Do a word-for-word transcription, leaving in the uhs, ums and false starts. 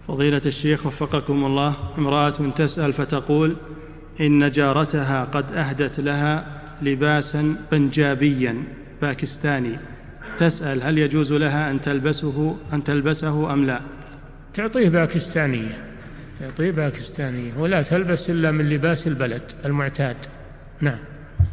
فضيلة الشيخ وفقكم الله، امرأة تسأل فتقول إن جارتها قد أهدت لها لباسا بنجابيا باكستاني، تسأل هل يجوز لها أن تلبسه, أن تلبسه أم لا؟ تعطيه باكستانية، تعطيه باكستانية ولا تلبس إلا من لباس البلد المعتاد. نعم.